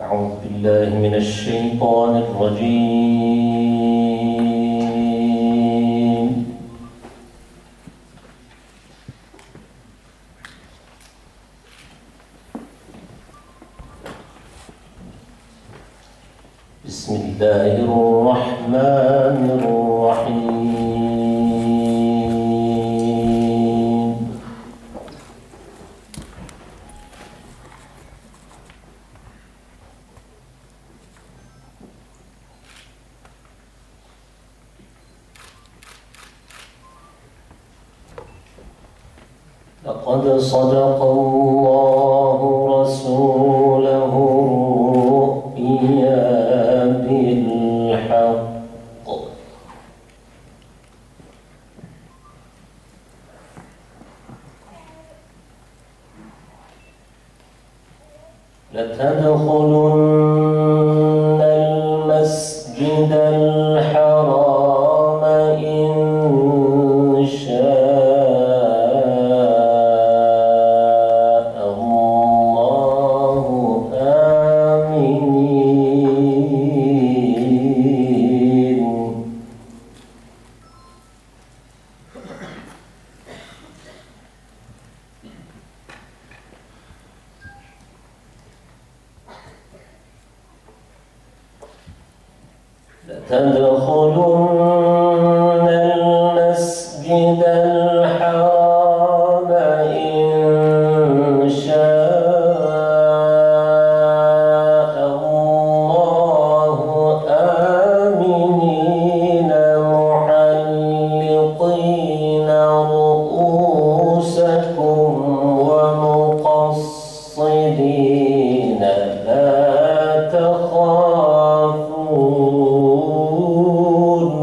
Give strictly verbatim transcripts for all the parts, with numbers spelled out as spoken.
أعوذ بالله من الشيطان الرجيم. بسم الله الرحمن الرحيم. لقد صدق الله رسوله الرؤيا بالحق لتدخلن المسجد الحرام إن شاء لتدخلن المسجد الحرام إن شاء الله آمنين محلقين رؤوسكم ومقصرين لا تخافون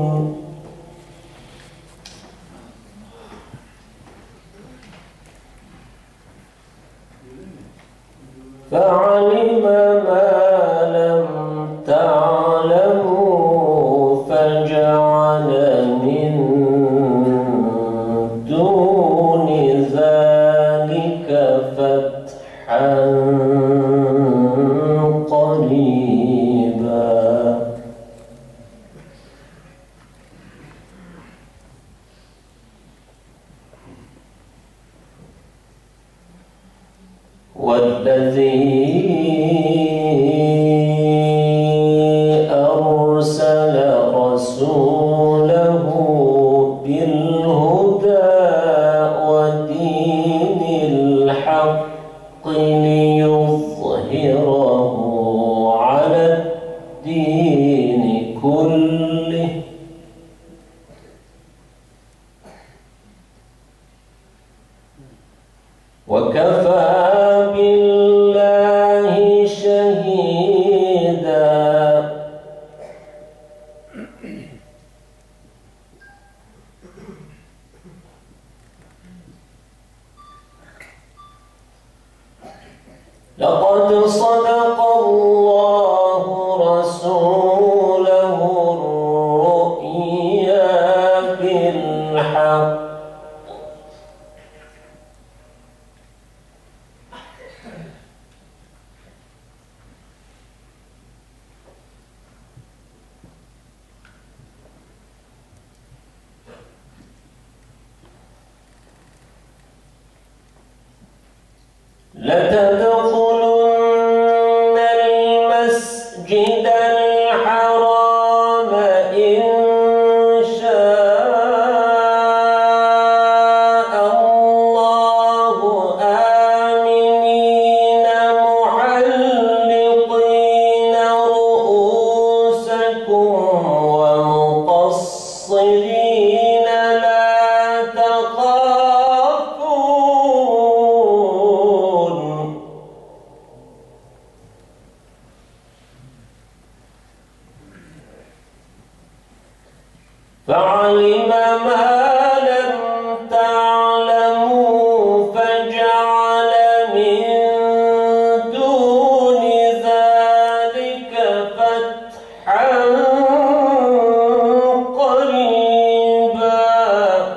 فعلم ما لم تعلموا فجعل من دون ذلك فتحا قريبا. والذي أرسل رسوله بالهدى ودين الحق ليظهره على الدين كله وكفى بالله شهيدا. لقد صدق الله رسوله الرؤيا بالحق لتدخلن المسجد الحرام إن شاء الله آمنين محلقين رؤوسكم ومقصرين لا تخافون فعلم ما لم تعلموا فجعل من دون ذلك فتحا قريبا.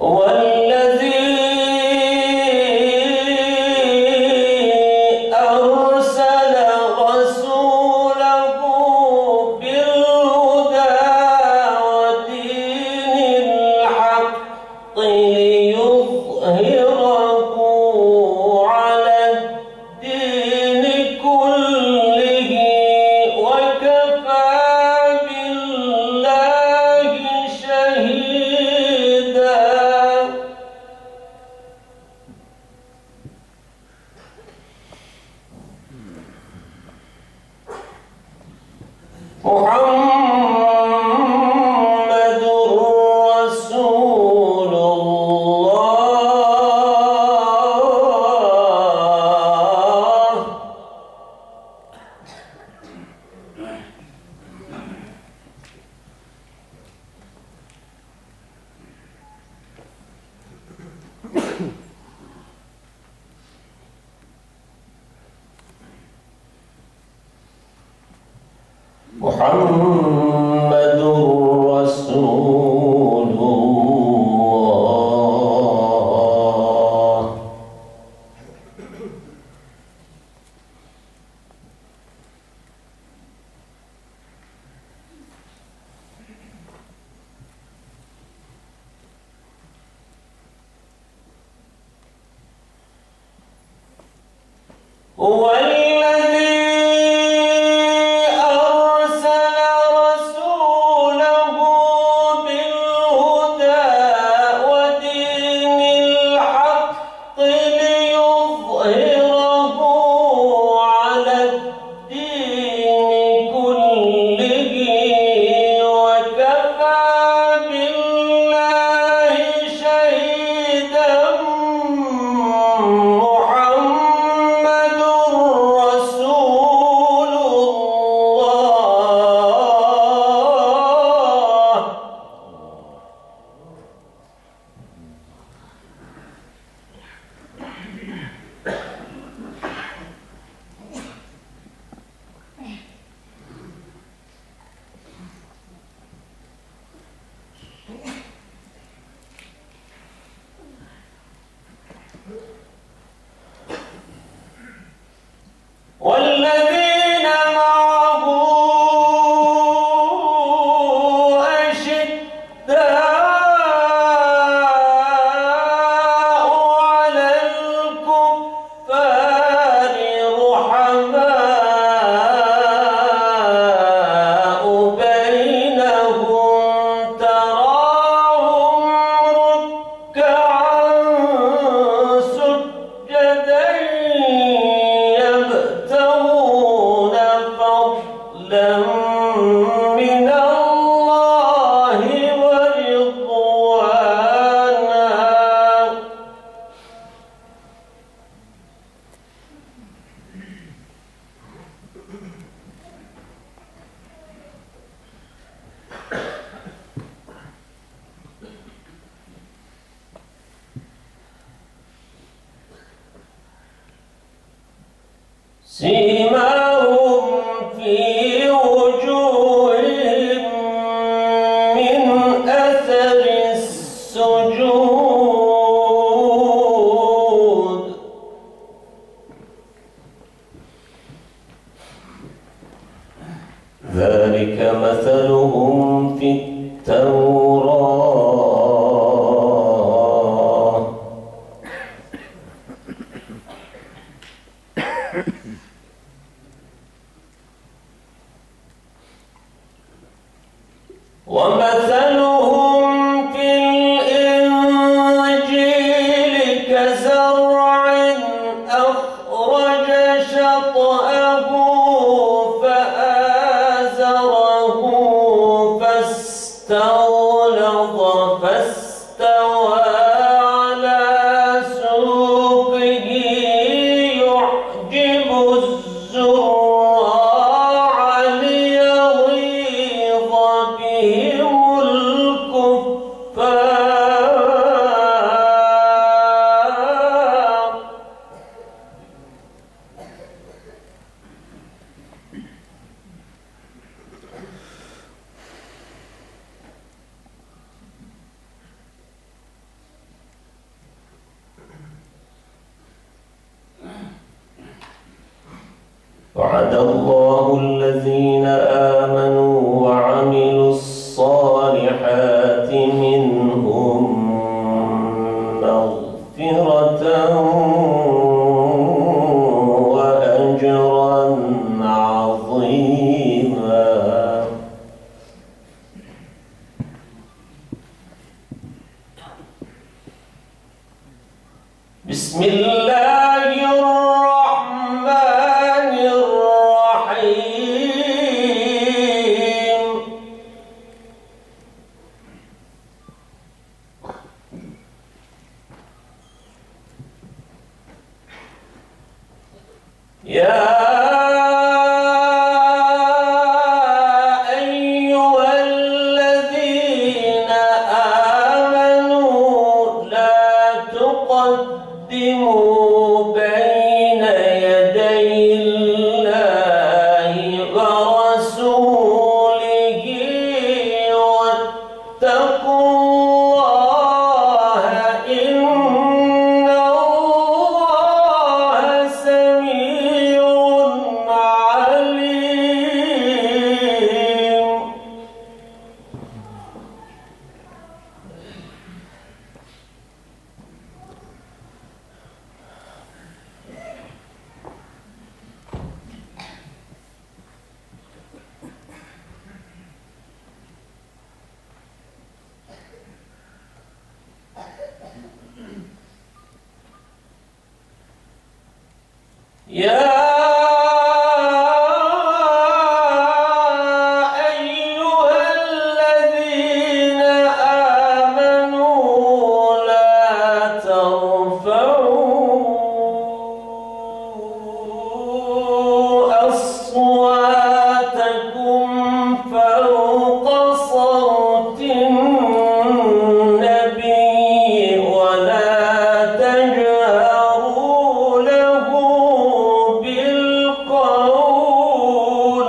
محمد رسول الله. هو والذين معه أشداء على الكفار رحماء بينهم تراهم ركعا سجدا يبتغون فضلا من الله ورضوانا. سيماهم في وجوههم من أثر السجود ذلك مثلهم في التوراة وعد الله الذين آمنوا وعملوا الصالحات منهم مغفرة وأجرا عظيما. بسم الله الرحمن الرحيم. يا قدموا بين يدي الله ورسوله واتقوا الله إن الله سميع عليم. يا أيها الذين آمنوا لا ترفعوا أصواتكم فوق صوت النبي ولا تجهروا له بالقول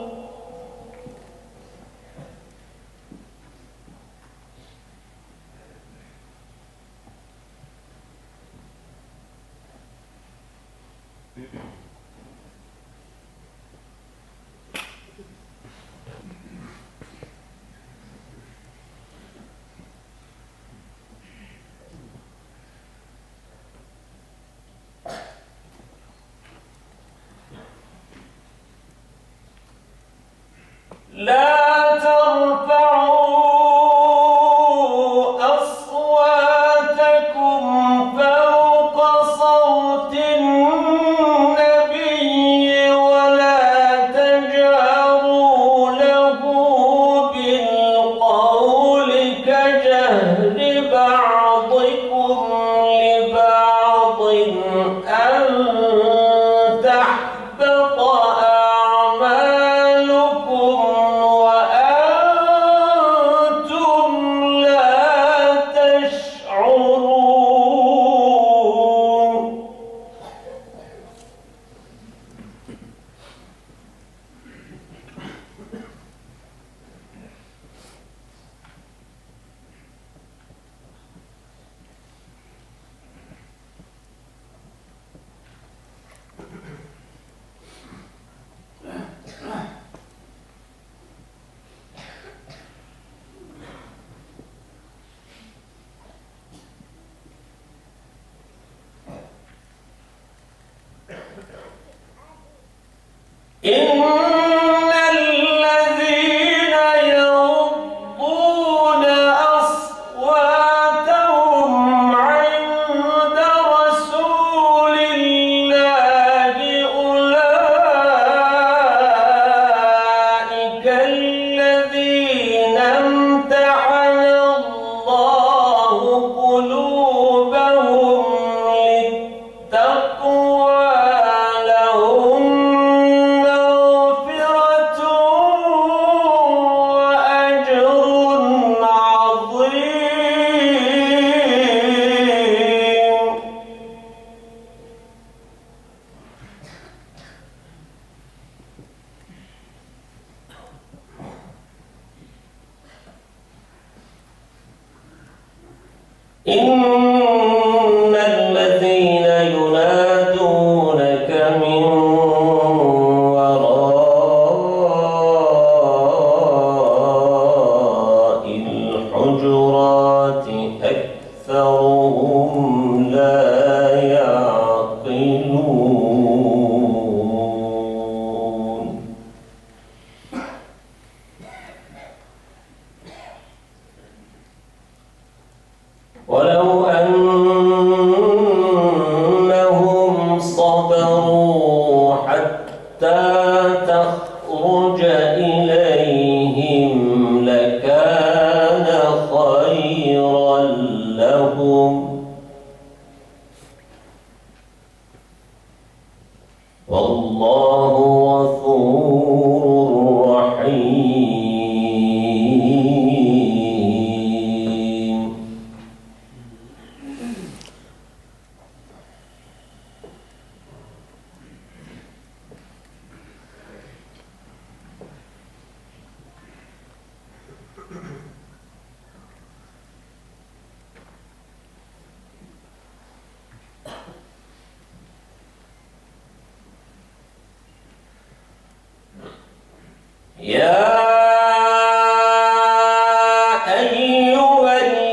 لا ترفعوا أصواتكم فوق صوت النبي ولا تجهروا له بالقول كجهر بعضكم لبعض أن تحبط أعمالكم والله غفور رحيم. يا أيها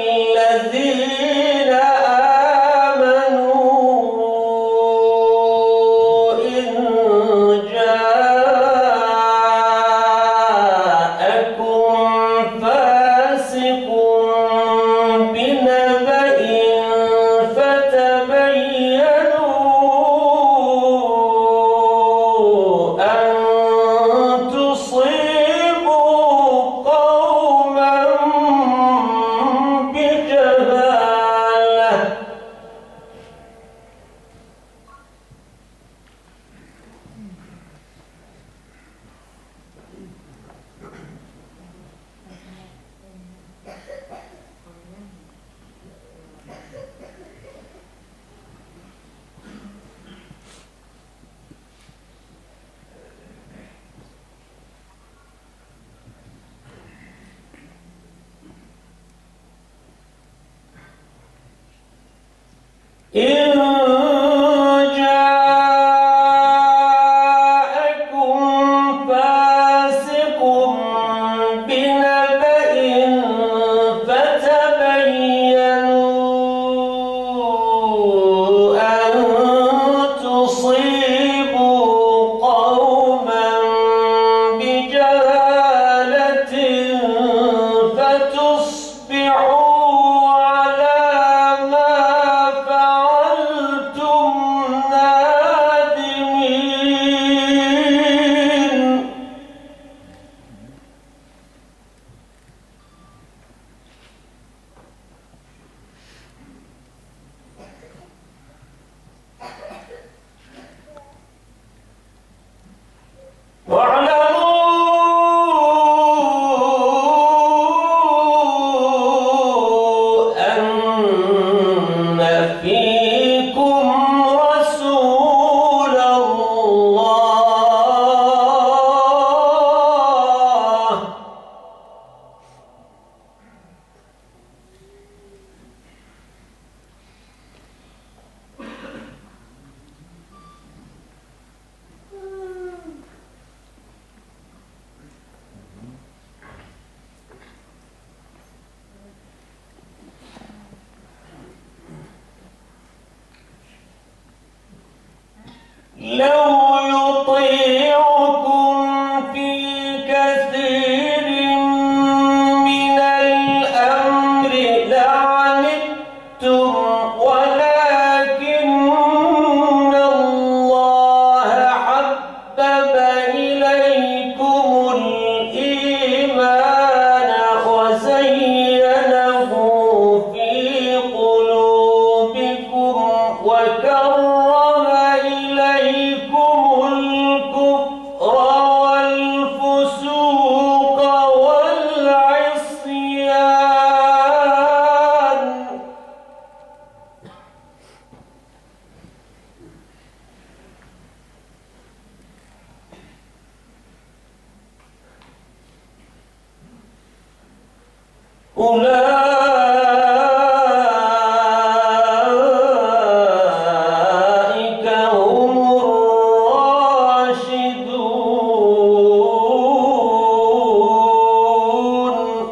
الذين آمنوا إن جاءكم فاسق بنبأ فتبينوا أن إن جاءكم فاسق بنبأ فتبينوا أن تصيبوا قوما بجهالة فتصبحوا لو يطيعكم في كثير من الأمر لعنتم ولكن الله حبب إليكم الإيمان وزينه في قلوبكم وكره إليكم الكفر والفسوق والعصيان أولئك هم الراشدون.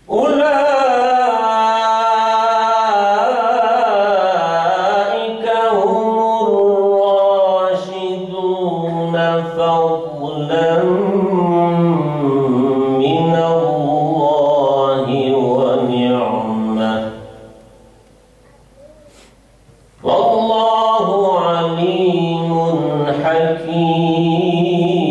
أولئك هم الراشدون فضلا من الله ونعمة والله عليم حكيم.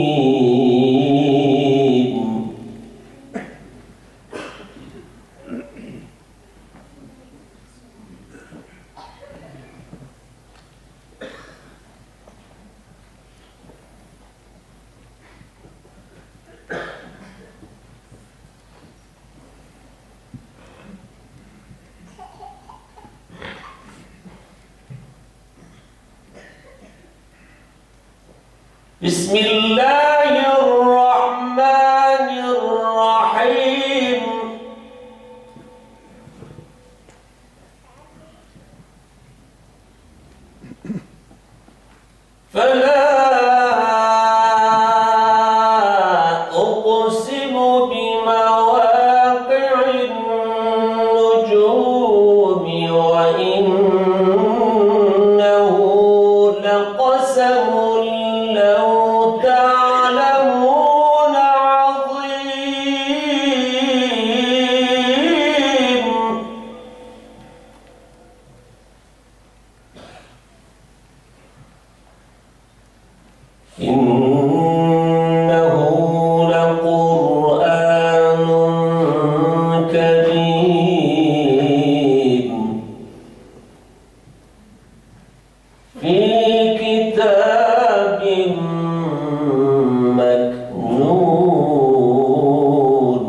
بسم الله الرحمن الرحيم. فلا أقسم بمواقع النجوم وإنه لقسم لو تعلمون عظيم. إنه لقرآن كريم في كتاب مكنون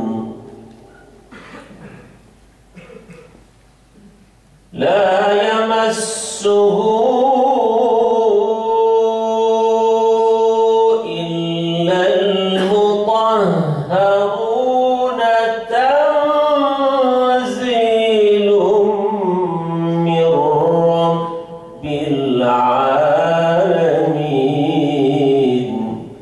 لا يمسه إلا المطهرون تنزيل من رب العالمين.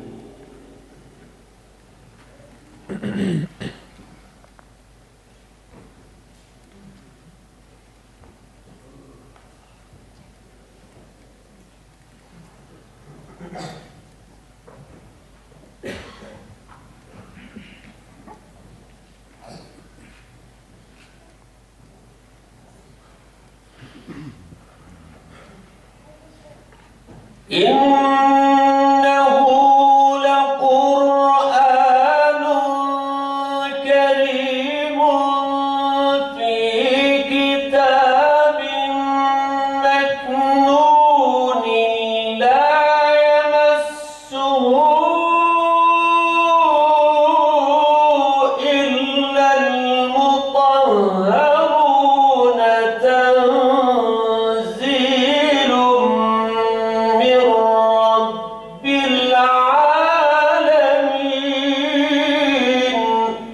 إنه لقرآن كريم في كتاب مكنون لا يمسه إلا المطهرون تنزيل من رب العالمين.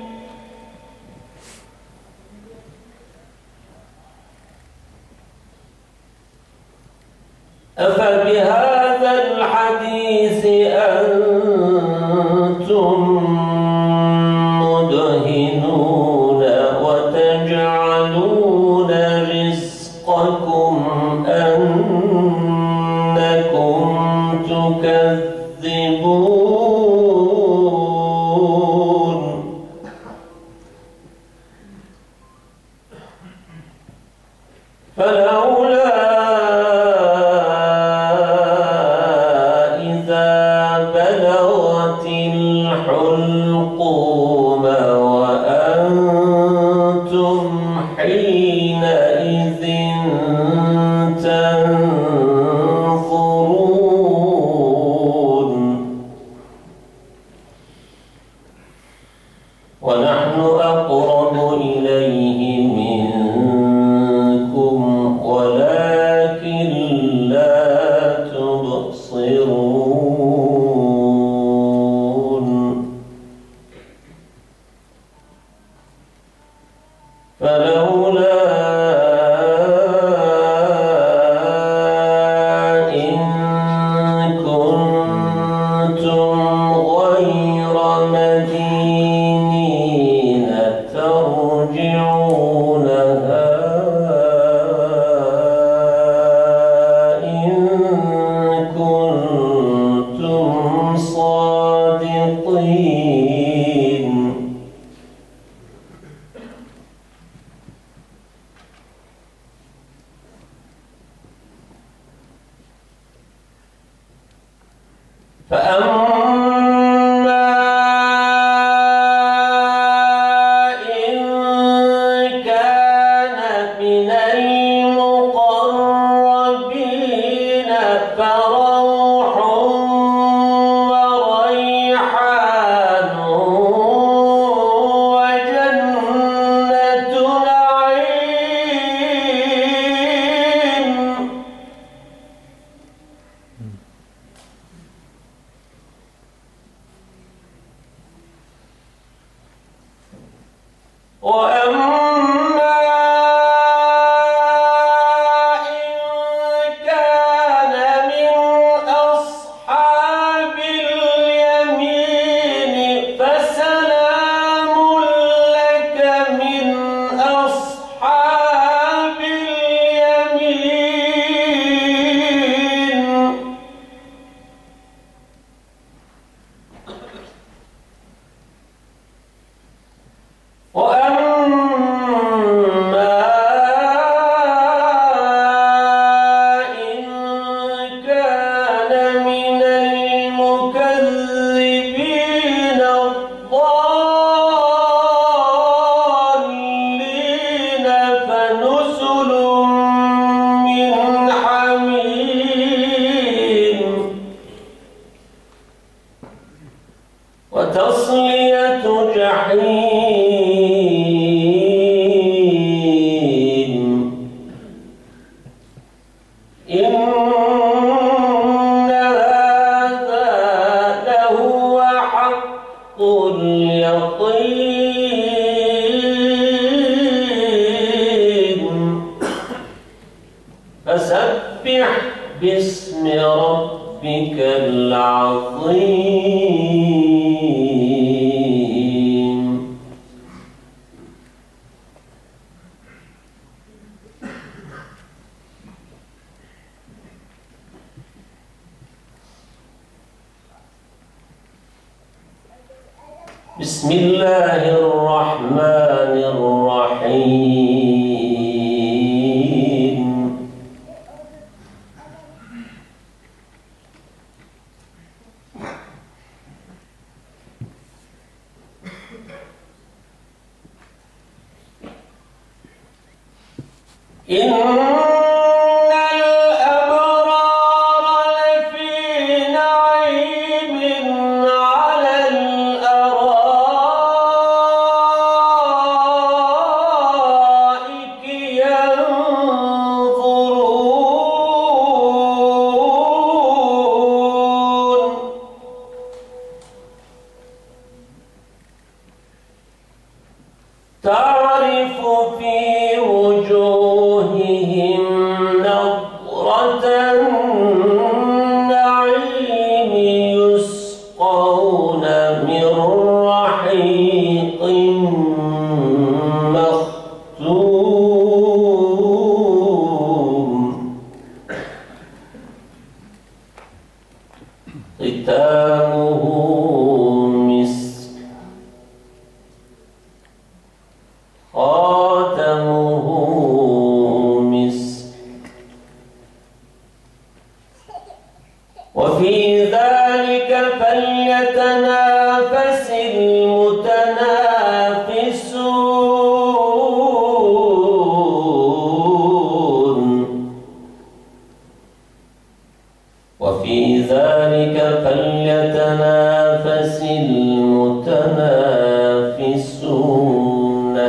أفبهذا الحديث أنتم مدهنون وتجعلون رزقكم أنكم تكذبون. فلولا إذا بلغت الحلقوم وأنتم حينئذ تنظرون ونحن أقرب إليه منكم ولكن لا تبصرون. فلولا إن كنتم غير مدينين ترجعون فأما إن كان من المقربين فروح وريحان وجنة نعيم. وأما إن كان من أصحاب اليمين فسلام لك من أصحاب اليمين. وأما إن كان من المكذبين الضالين فنزل من حميم وتصلية جحيم. إن هذا لهو حق اليقين. فسبح باسم ربك العظيم. بسم الله الرحمن الرحيم. إن الأبرار لفي نعيم على الأرائك ينظرون. تعرف في وجوههم نضرة النعيم يسقون من رحيق مختوم ختامه مسك خاتمه مسك. وفي ذلك فليتنافس المتنافسون. وفي ذلك فليتنافس المتنافسون.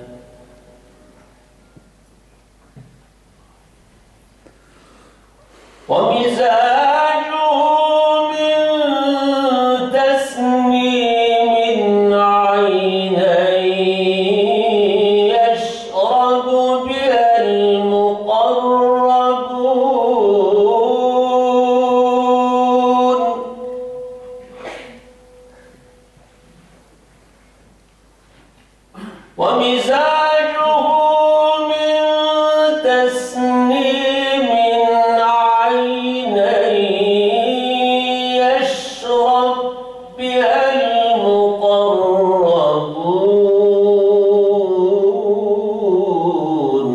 ومزاجه من تسنيم عينا يشرب بها المقربون. ومزاجه من تسنيم عينا يشرب بها المقربون.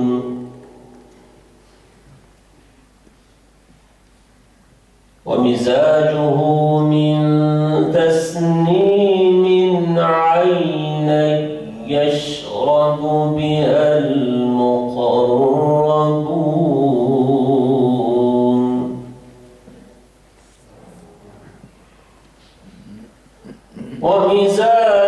ومزاجه من يشرب بها المقربون ومزاجها